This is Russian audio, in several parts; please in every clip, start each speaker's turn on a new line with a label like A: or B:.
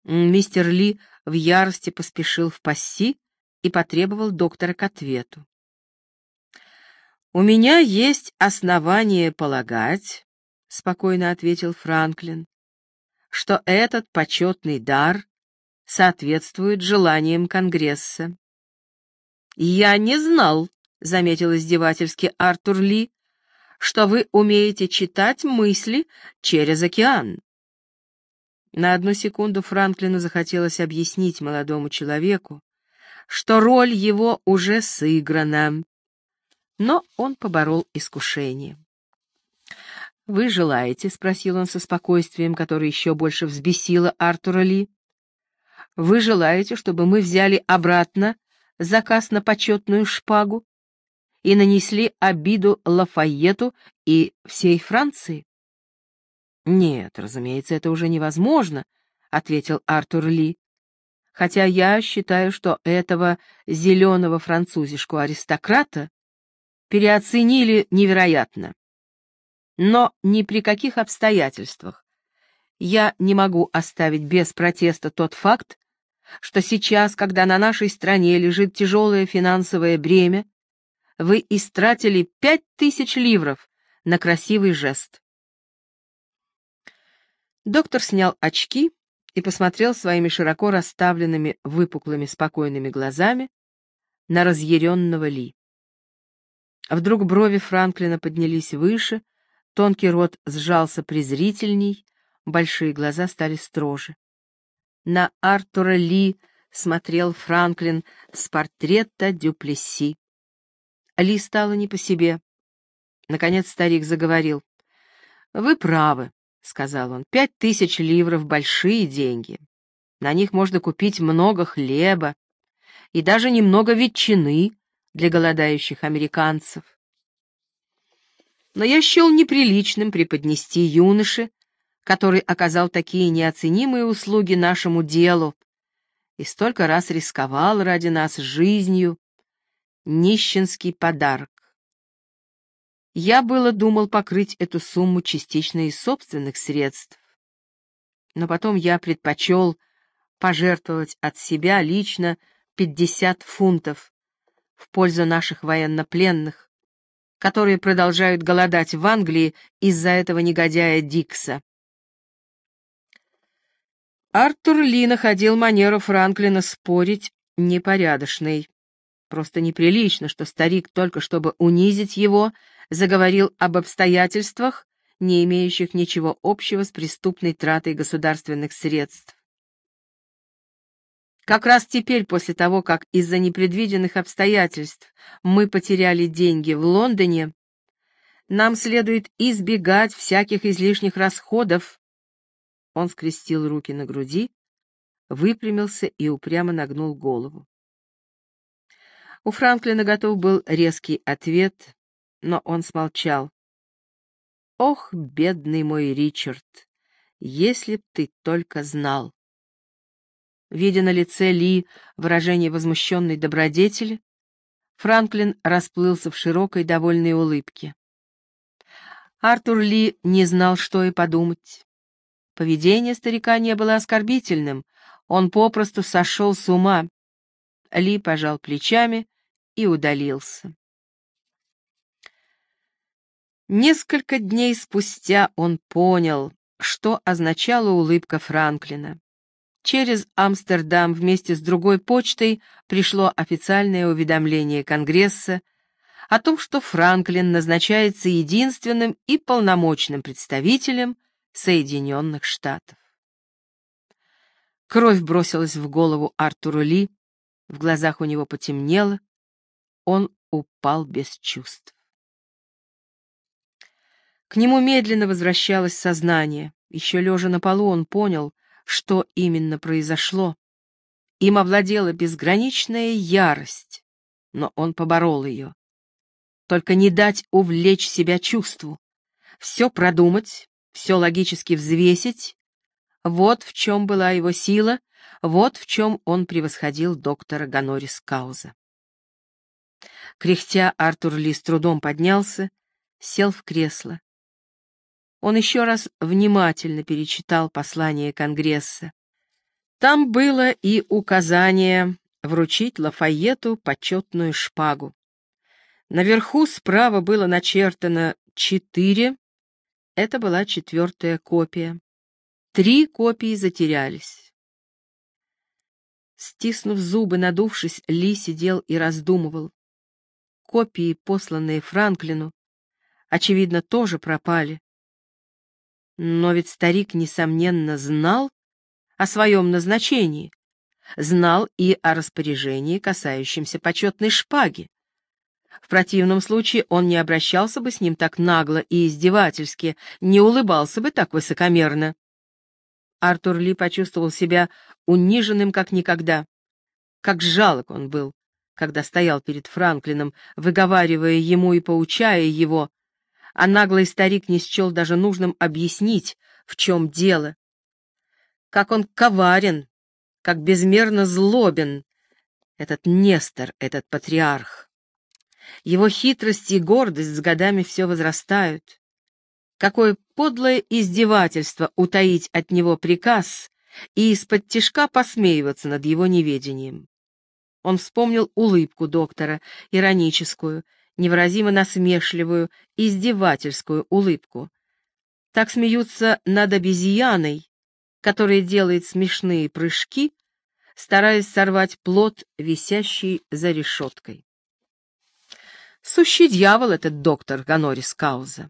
A: Мистер Ли в ярости поспешил в пасси и потребовал доктора к ответу. «У меня есть основания полагать, — спокойно ответил Франклин, — что этот почетный дар соответствует желаниям Конгресса». «Я не знал, — заметил издевательски Артур Ли, — что вы умеете читать мысли через океан». На одну секунду Франклину захотелось объяснить молодому человеку, что роль его уже сыграна, но он поборол искушение. «Вы желаете, — спросил он со спокойствием, которое еще больше взбесило Артура Ли, — вы желаете, чтобы мы взяли обратно заказ на почетную шпагу и нанесли обиду Лафайету и всей Франции?» «Нет, разумеется, это уже невозможно», — ответил Артур Ли, «хотя я считаю, что этого зеленого французишку-аристократа переоценили невероятно. Но ни при каких обстоятельствах я не могу оставить без протеста тот факт, что сейчас, когда на нашей стране лежит тяжелое финансовое бремя, вы истратили 5000 ливров на красивый жест». Доктор снял очки и посмотрел своими широко расставленными, выпуклыми, спокойными глазами на разъяренного Ли. Вдруг брови Франклина поднялись выше, тонкий рот сжался презрительней, большие глаза стали строже. На Артура Ли смотрел Франклин с портрета Дюплесси. Ли стало не по себе. Наконец старик заговорил. «Вы правы, — сказал он, — 5000 ливров — большие деньги. На них можно купить много хлеба и даже немного ветчины для голодающих американцев. Но я счел неприличным преподнести юноше, который оказал такие неоценимые услуги нашему делу и столько раз рисковал ради нас жизнью, нищенский подарок. Я было думал покрыть эту сумму частично из собственных средств, но потом я предпочел пожертвовать от себя лично 50 фунтов в пользу наших военнопленных, которые продолжают голодать в Англии из-за этого негодяя Дикса. Артур Ли находил манеру Франклина спорить непорядочной. Просто неприлично, что старик, только чтобы унизить его, заговорил об обстоятельствах, не имеющих ничего общего с преступной тратой государственных средств. Как раз теперь, после того, как из-за непредвиденных обстоятельств мы потеряли деньги в Лондоне, нам следует избегать всяких излишних расходов. Он скрестил руки на груди, выпрямился и упрямо нагнул голову. У Франклина готов был резкий ответ, но он смолчал. «Ох, бедный мой Ричард, если б ты только знал!» Видя на лице Ли выражение возмущенной добродетели, Франклин расплылся в широкой довольной улыбке. Артур Ли не знал, что и подумать. Поведение старика не было оскорбительным, он попросту сошел с ума. Ли пожал плечами и удалился. Несколько дней спустя он понял, что означала улыбка Франклина. Через Амстердам вместе с другой почтой пришло официальное уведомление Конгресса о том, что Франклин назначается единственным и полномочным представителем Соединенных Штатов. Кровь бросилась в голову Артуру Ли, в глазах у него потемнело, он упал без чувств. К нему медленно возвращалось сознание. Еще лежа на полу он понял, что именно произошло. Им овладела безграничная ярость, но он поборол ее. Только не дать увлечь себя чувству. Все продумать, все логически взвесить. Вот в чем была его сила, вот в чем он превосходил доктора Гонорис Кауза. Кряхтя, Артур Ли с трудом поднялся, сел в кресло. Он еще раз внимательно перечитал послание Конгресса. Там было и указание вручить Лафайету почетную шпагу. Наверху справа было начертано 4, это была 4-я копия. 3 копии затерялись. Стиснув зубы, надувшись, Ли сидел и раздумывал. Копии, посланные Франклину, очевидно, тоже пропали. Но ведь старик, несомненно, знал о своем назначении, знал и о распоряжении, касающемся почетной шпаги. В противном случае он не обращался бы с ним так нагло и издевательски, не улыбался бы так высокомерно. Артур Ли почувствовал себя униженным как никогда. Как жалок он был, когда стоял перед Франклином, выговаривая ему и поучая его, а наглый старик не счел даже нужным объяснить, в чем дело. Как он коварен, как безмерно злобен этот Нестор, этот патриарх. Его хитрость и гордость с годами все возрастают. Какое подлое издевательство утаить от него приказ и из-под тишка посмеиваться над его неведением. Он вспомнил улыбку доктора, ироническую, невыразимо насмешливую, издевательскую улыбку. Так смеются над обезьяной, которая делает смешные прыжки, стараясь сорвать плод, висящий за решеткой. Сущий дьявол этот доктор Гонорис Кауза.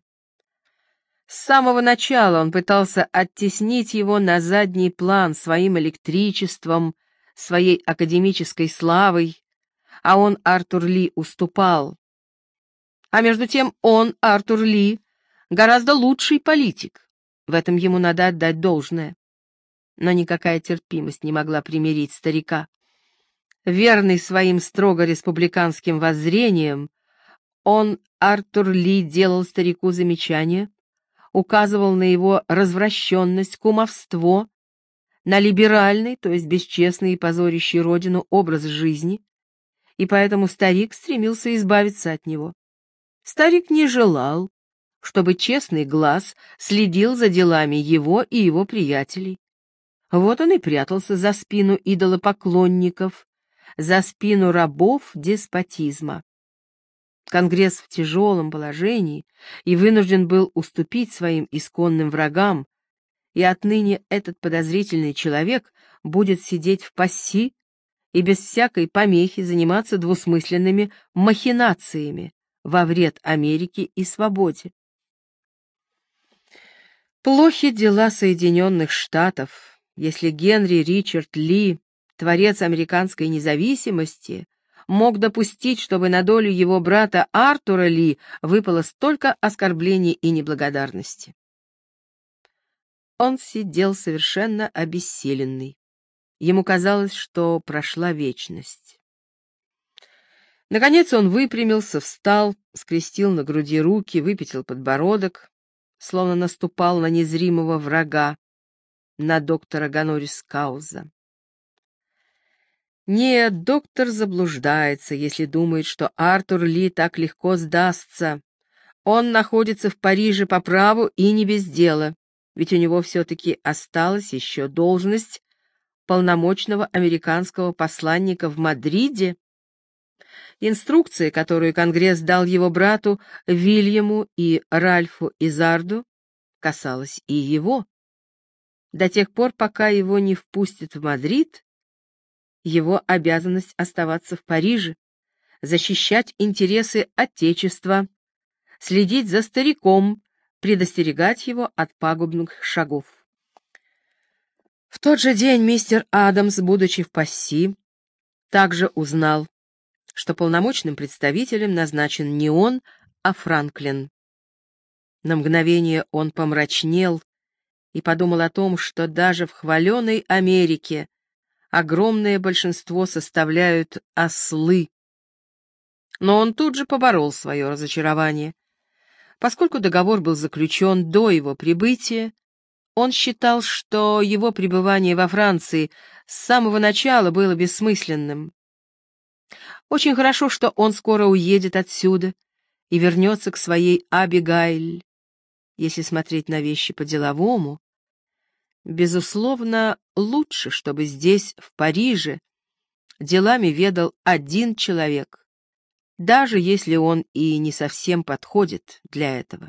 A: С самого начала он пытался оттеснить его на задний план своим электричеством, своей академической славой, а он, Артур Ли, уступал. А между тем он, Артур Ли, гораздо лучший политик. В этом ему надо отдать должное. Но никакая терпимость не могла примирить старика. Верный своим строго республиканским воззрениям, он, Артур Ли, делал старику замечания, указывал на его развращенность, кумовство, на либеральный, то есть бесчестный и позорящий родину образ жизни, и поэтому старик стремился избавиться от него. Старик не желал, чтобы честный глаз следил за делами его и его приятелей. Вот он и прятался за спину идолопоклонников, за спину рабов деспотизма. Конгресс в тяжелом положении и вынужден был уступить своим исконным врагам, и отныне этот подозрительный человек будет сидеть в пасси и без всякой помехи заниматься двусмысленными махинациями во вред Америке и свободе. Плохи дела Соединенных Штатов, если Генри Ричард Ли, творец американской независимости, мог допустить, чтобы на долю его брата Артура Ли выпало столько оскорблений и неблагодарности. Он сидел совершенно обессиленный. Ему казалось, что прошла вечность. Наконец он выпрямился, встал, скрестил на груди руки, выпятил подбородок, словно наступал на незримого врага, на доктора Гонорис Кауза. Нет, доктор заблуждается, если думает, что Артур Ли так легко сдастся. Он находится в Париже по праву и не без дела, ведь у него все-таки осталась еще должность полномочного американского посланника в Мадриде. Инструкция, которую Конгресс дал его брату Вильяму и Ральфу Изарду, касалась и его. До тех пор, пока его не впустят в Мадрид, его обязанность оставаться в Париже, защищать интересы Отечества, следить за стариком, предостерегать его от пагубных шагов. В тот же день мистер Адамс, будучи в Пасси, также узнал, что полномочным представителем назначен не он, а Франклин. На мгновение он помрачнел и подумал о том, что даже в хваленой Америке огромное большинство составляют ослы. Но он тут же поборол свое разочарование. Поскольку договор был заключен до его прибытия, он считал, что его пребывание во Франции с самого начала было бессмысленным. Очень хорошо, что он скоро уедет отсюда и вернется к своей Абигайль. Если смотреть на вещи по-деловому, Безусловно, лучше, чтобы здесь, в Париже, делами ведал один человек, даже если он и не совсем подходит для этого.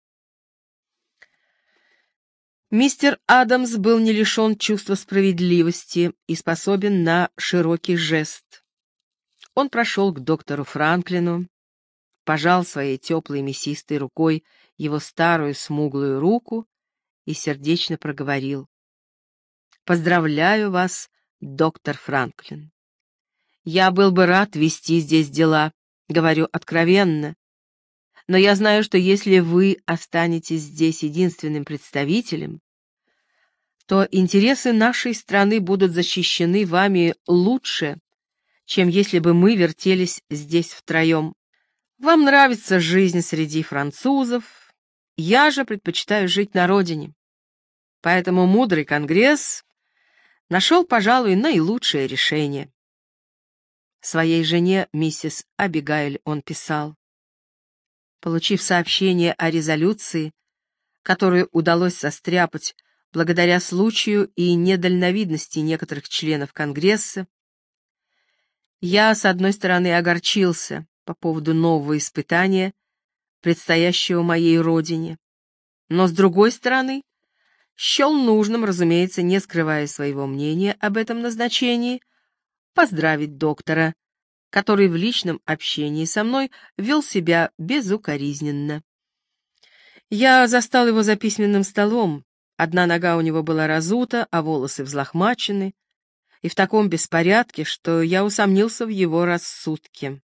A: Мистер Адамс был не лишен чувства справедливости и способен на широкий жест. Он прошел к доктору Франклину, пожал своей теплой мясистой рукой его старую смуглую руку и сердечно проговорил: «Поздравляю вас, доктор Франклин. Я был бы рад вести здесь дела, говорю откровенно, но я знаю, что если вы останетесь здесь единственным представителем, то интересы нашей страны будут защищены вами лучше, чем если бы мы вертелись здесь втроем. Вам нравится жизнь среди французов, я же предпочитаю жить на родине. Поэтому мудрый Конгресс нашел, пожалуй, наилучшее решение». Своей жене, миссис Абигайль, он писал: «Получив сообщение о резолюции, которую удалось состряпать благодаря случаю и недальновидности некоторых членов Конгресса, я, с одной стороны, огорчился по поводу нового испытания, предстоящего моей родине, но, с другой стороны, счел нужным, разумеется, не скрывая своего мнения об этом назначении, поздравить доктора, который в личном общении со мной вел себя безукоризненно. Я застал его за письменным столом, одна нога у него была разута, а волосы взлохмачены, и в таком беспорядке, что я усомнился в его рассудке».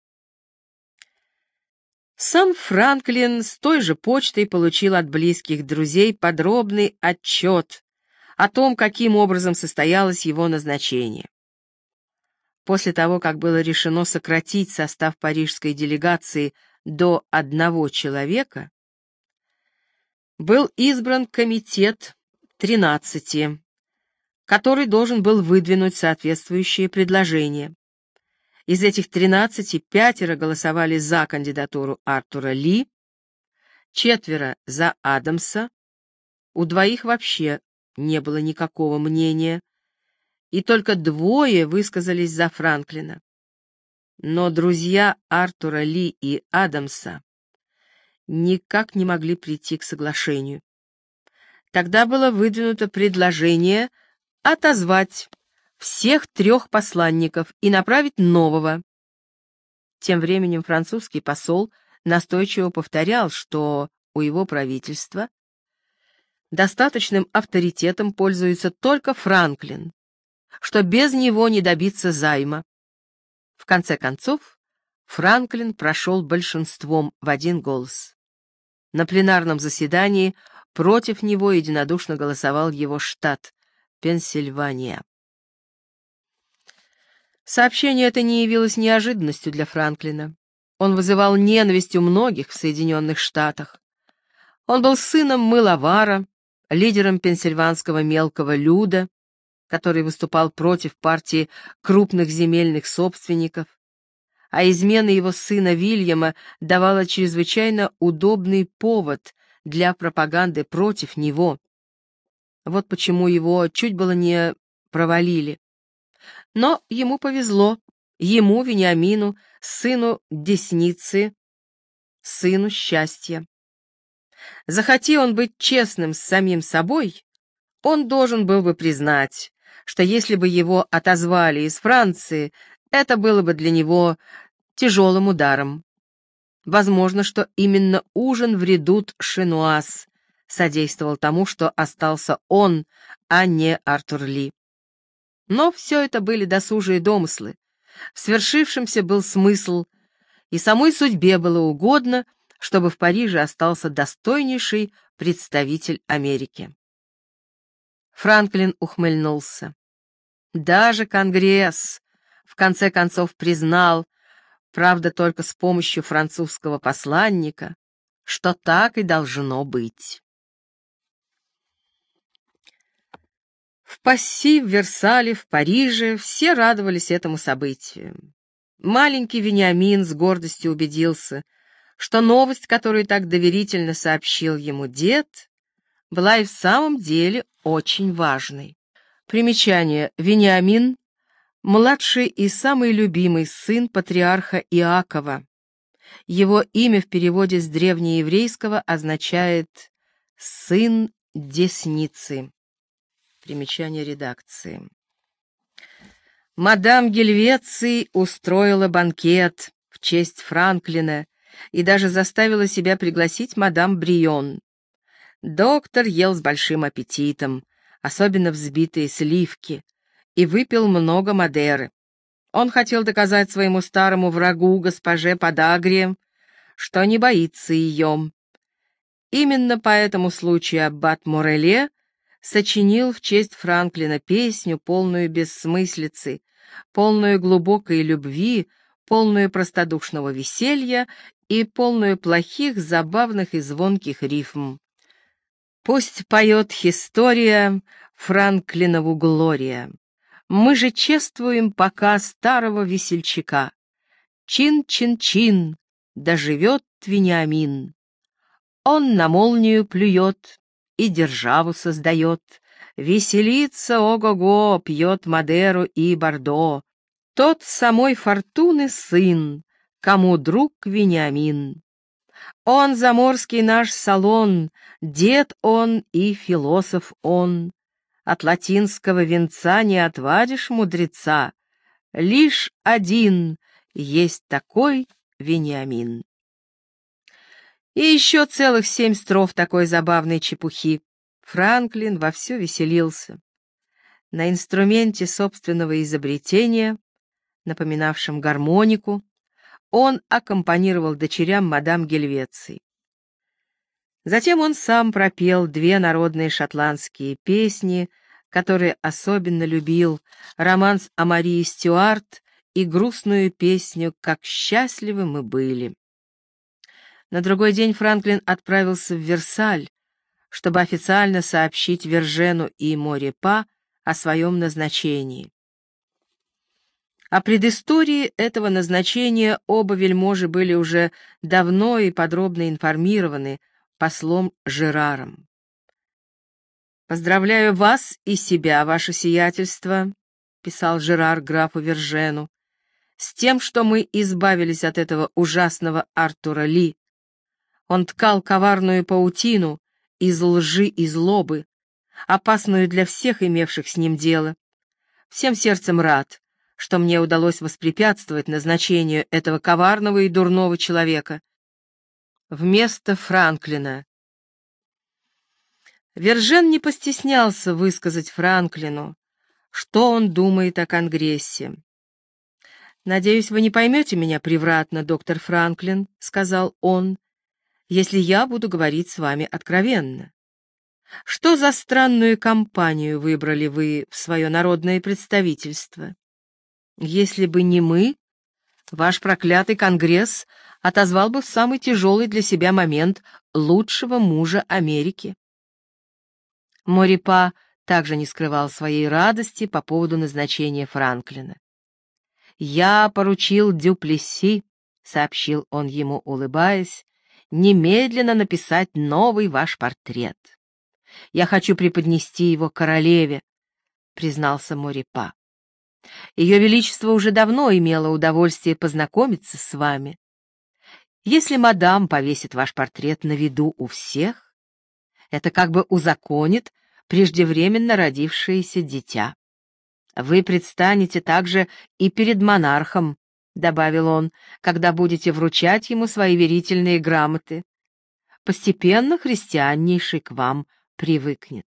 A: Сам Франклин с той же почтой получил от близких друзей подробный отчет о том, каким образом состоялось его назначение. После того, как было решено сократить состав парижской делегации до 1 человека, был избран комитет 13, который должен был выдвинуть соответствующие предложения. Из этих 13 5 голосовали за кандидатуру Артура Ли, 4 за Адамса, у 2 вообще не было никакого мнения, и только 2 высказались за Франклина. Но друзья Артура Ли и Адамса никак не могли прийти к соглашению. Тогда было выдвинуто предложение отозвать всех 3 посланников и направить нового. Тем временем французский посол настойчиво повторял, что у его правительства достаточным авторитетом пользуется только Франклин, что без него не добиться займа. В конце концов, Франклин прошел большинством в 1 голос. На пленарном заседании против него единодушно голосовал его штат Пенсильвания. Сообщение это не явилось неожиданностью для Франклина. Он вызывал ненависть у многих в Соединенных Штатах. Он был сыном мыловара, лидером пенсильванского мелкого люда, который выступал против партии крупных земельных собственников, а измена его сына Вильяма давала чрезвычайно удобный повод для пропаганды против него. Вот почему его чуть было не провалили. Но ему повезло, ему, Вениамину, сыну десницы, сыну счастья. Захоти он быть честным с самим собой, он должен был бы признать, что если бы его отозвали из Франции, это было бы для него тяжелым ударом. Возможно, что именно ужин в редут Шинуаз содействовал тому, что остался он, а не Артур Ли. Но все это были досужие домыслы. В свершившемся был смысл, и самой судьбе было угодно, чтобы в Париже остался достойнейший представитель Америки. Франклин ухмыльнулся. Даже Конгресс в конце концов признал, правда, только с помощью французского посланника, что так и должно быть. В Пасси, в Версале, в Париже все радовались этому событию. Маленький Вениамин с гордостью убедился, что новость, которую так доверительно сообщил ему дед, была и в самом деле очень важной. Примечание. Вениамин — младший и самый любимый сын патриарха Иакова. Его имя в переводе с древнееврейского означает «сын десницы». Примечание редакции. Мадам Гельвеций устроила банкет в честь Франклина и даже заставила себя пригласить мадам Брион. Доктор ел с большим аппетитом, особенно взбитые сливки, и выпил много Мадеры. Он хотел доказать своему старому врагу, госпоже Подагре, что не боится ее. Именно по этому случаю аббат Мореле сочинил в честь Франклина песню, полную бессмыслицы, полную глубокой любви, полную простодушного веселья и полную плохих, забавных и звонких рифм. Пусть поет Хистория Франклинову Глория. Мы же чествуем пока старого весельчака. Чин-чин-чин, да живет Вениамин. Он на молнию плюет и державу создает. Веселится, ого-го, пьет Мадеру и Бордо. Тот самой фортуны сын, кому друг Вениамин. Он заморский наш Солон, дед он и философ он. От латинского венца не отвадишь мудреца. Лишь один есть такой Вениамин. И еще целых 7 строф такой забавной чепухи. Франклин вовсю веселился. На инструменте собственного изобретения, напоминавшем гармонику, он аккомпанировал дочерям мадам Гельвеций. Затем он сам пропел 2 народные шотландские песни, которые особенно любил, романс о Марии Стюарт и грустную песню «Как счастливы мы были». На другой день Франклин отправился в Версаль, чтобы официально сообщить Вержену и Морепа о своем назначении. О предыстории этого назначения оба вельможи были уже давно и подробно информированы послом Жераром. «Поздравляю вас и себя, ваше сиятельство», — писал Жерар графу Вержену, «с тем, что мы избавились от этого ужасного Артура Ли. Он ткал коварную паутину из лжи и злобы, опасную для всех имевших с ним дело. Всем сердцем рад, что мне удалось воспрепятствовать назначению этого коварного и дурного человека вместо Франклина». Вержен не постеснялся высказать Франклину, что он думает о Конгрессе. «Надеюсь, вы не поймете меня превратно, доктор Франклин», — сказал он, «если я буду говорить с вами откровенно. Что за странную компанию выбрали вы в свое народное представительство? Если бы не мы, ваш проклятый Конгресс отозвал бы в самый тяжелый для себя момент лучшего мужа Америки». Морепа также не скрывал своей радости по поводу назначения Франклина. «Я поручил Дюплесси», — сообщил он ему, улыбаясь, «немедленно написать новый ваш портрет. Я хочу преподнести его королеве», — признался Морепа. «Ее Величество уже давно имело удовольствие познакомиться с вами. Если мадам повесит ваш портрет на виду у всех, это как бы узаконит преждевременно родившееся дитя. Вы предстанете также и перед монархом», — добавил он, «когда будете вручать ему свои верительные грамоты. Постепенно христианнейший к вам привыкнет».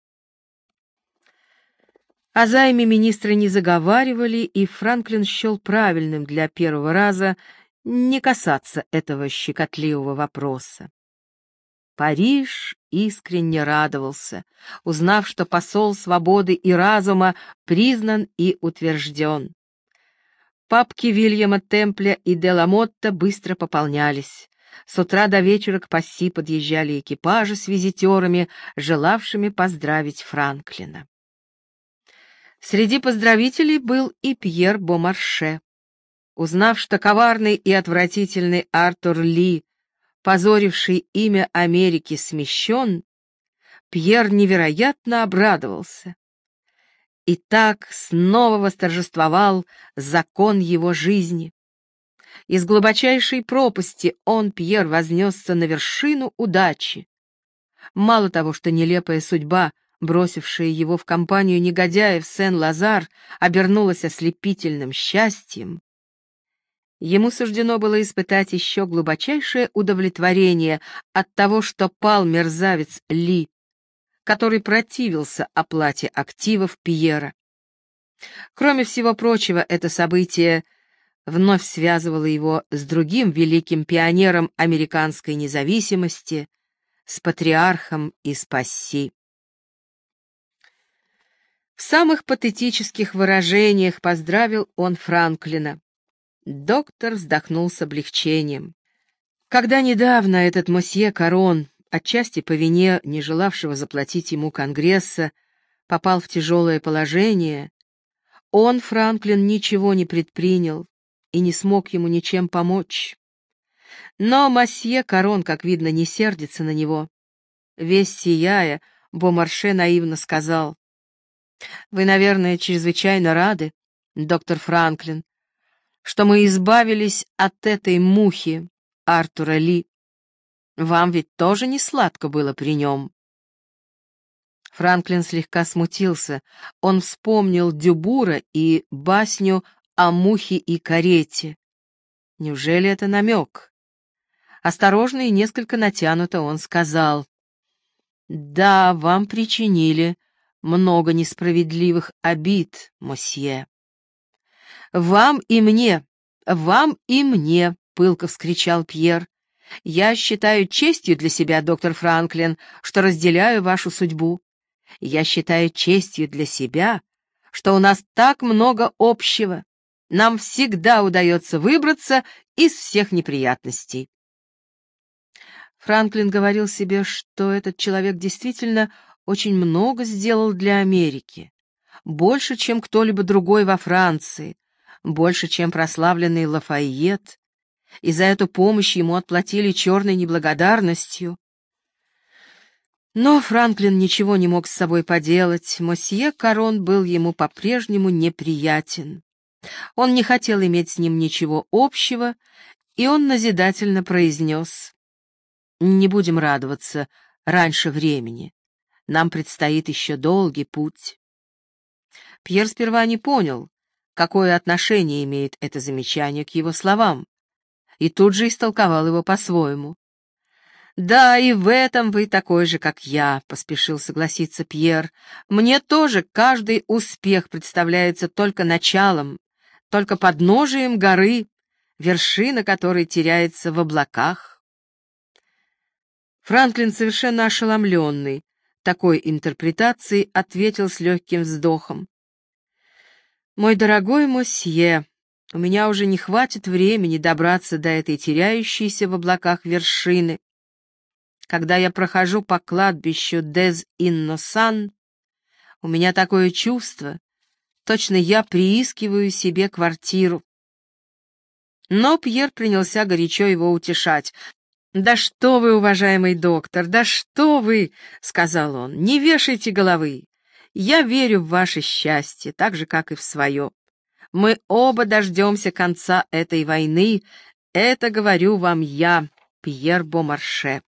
A: О займе министры не заговаривали, и Франклин счел правильным для первого раза не касаться этого щекотливого вопроса. Париж искренне радовался, узнав, что посол свободы и разума признан и утвержден. Папки Вильяма Темпля и де ла Мотта быстро пополнялись. С утра до вечера к Пасси подъезжали экипажи с визитерами, желавшими поздравить Франклина. Среди поздравителей был и Пьер Бомарше. Узнав, что коварный и отвратительный Артур Ли, позоривший имя Америки, смещен, Пьер невероятно обрадовался. И так снова восторжествовал закон его жизни. Из глубочайшей пропасти он, Пьер, вознесся на вершину удачи. Мало того, что нелепая судьба, бросившая его в компанию негодяев Сен-Лазар, обернулась ослепительным счастьем, ему суждено было испытать еще глубочайшее удовлетворение от того, что пал мерзавец Ли, который противился оплате активов Пьера. Кроме всего прочего, это событие вновь связывало его с другим великим пионером американской независимости, с патриархом из Пасси. В самых патетических выражениях поздравил он Франклина. Доктор вздохнул с облегчением. Когда недавно этот мосье Карон, отчасти по вине не желавшего заплатить ему Конгресса, попал в тяжелое положение, он, Франклин, ничего не предпринял и не смог ему ничем помочь. Но мосье Карон, как видно, не сердится на него. Весь сияя, Бомарше наивно сказал: «Вы, наверное, чрезвычайно рады, доктор Франклин, что мы избавились от этой мухи, Артура Ли. Вам ведь тоже не сладко было при нем». Франклин слегка смутился. Он вспомнил Дюбура и басню о мухе и карете. Неужели это намек? Осторожно и несколько натянуто он сказал: «Да, вам причинили много несправедливых обид, мосье». «Вам и мне, вам и мне», — пылко вскричал Пьер. «Я считаю честью для себя, доктор Франклин, что разделяю вашу судьбу. Я считаю честью для себя, что у нас так много общего. Нам всегда удается выбраться из всех неприятностей». Франклин говорил себе, что этот человек действительно очень много сделал для Америки. Больше, чем кто-либо другой во Франции, больше, чем прославленный Лафайет, и за эту помощь ему отплатили черной неблагодарностью. Но Франклин ничего не мог с собой поделать, мосье Карон был ему по-прежнему неприятен. Он не хотел иметь с ним ничего общего, и он назидательно произнес: «Не будем радоваться раньше времени. Нам предстоит еще долгий путь». Пьер сперва не понял, какое отношение имеет это замечание к его словам, и тут же истолковал его по-своему. «Да, и в этом вы такой же, как я», — поспешил согласиться Пьер. «Мне тоже каждый успех представляется только началом, только подножием горы, вершина которой теряется в облаках». Франклин, совершенно ошеломленный такой интерпретацией, ответил с легким вздохом: «Мой дорогой мосье, у меня уже не хватит времени добраться до этой теряющейся в облаках вершины. Когда я прохожу по кладбищу Дез-Инносан, у меня такое чувство, точно я приискиваю себе квартиру». Но Пьер принялся горячо его утешать. «Да что вы, уважаемый доктор, да что вы!» — сказал он. «Не вешайте головы. Я верю в ваше счастье, так же, как и в свое. Мы оба дождемся конца этой войны. Это говорю вам я, Пьер Бомарше».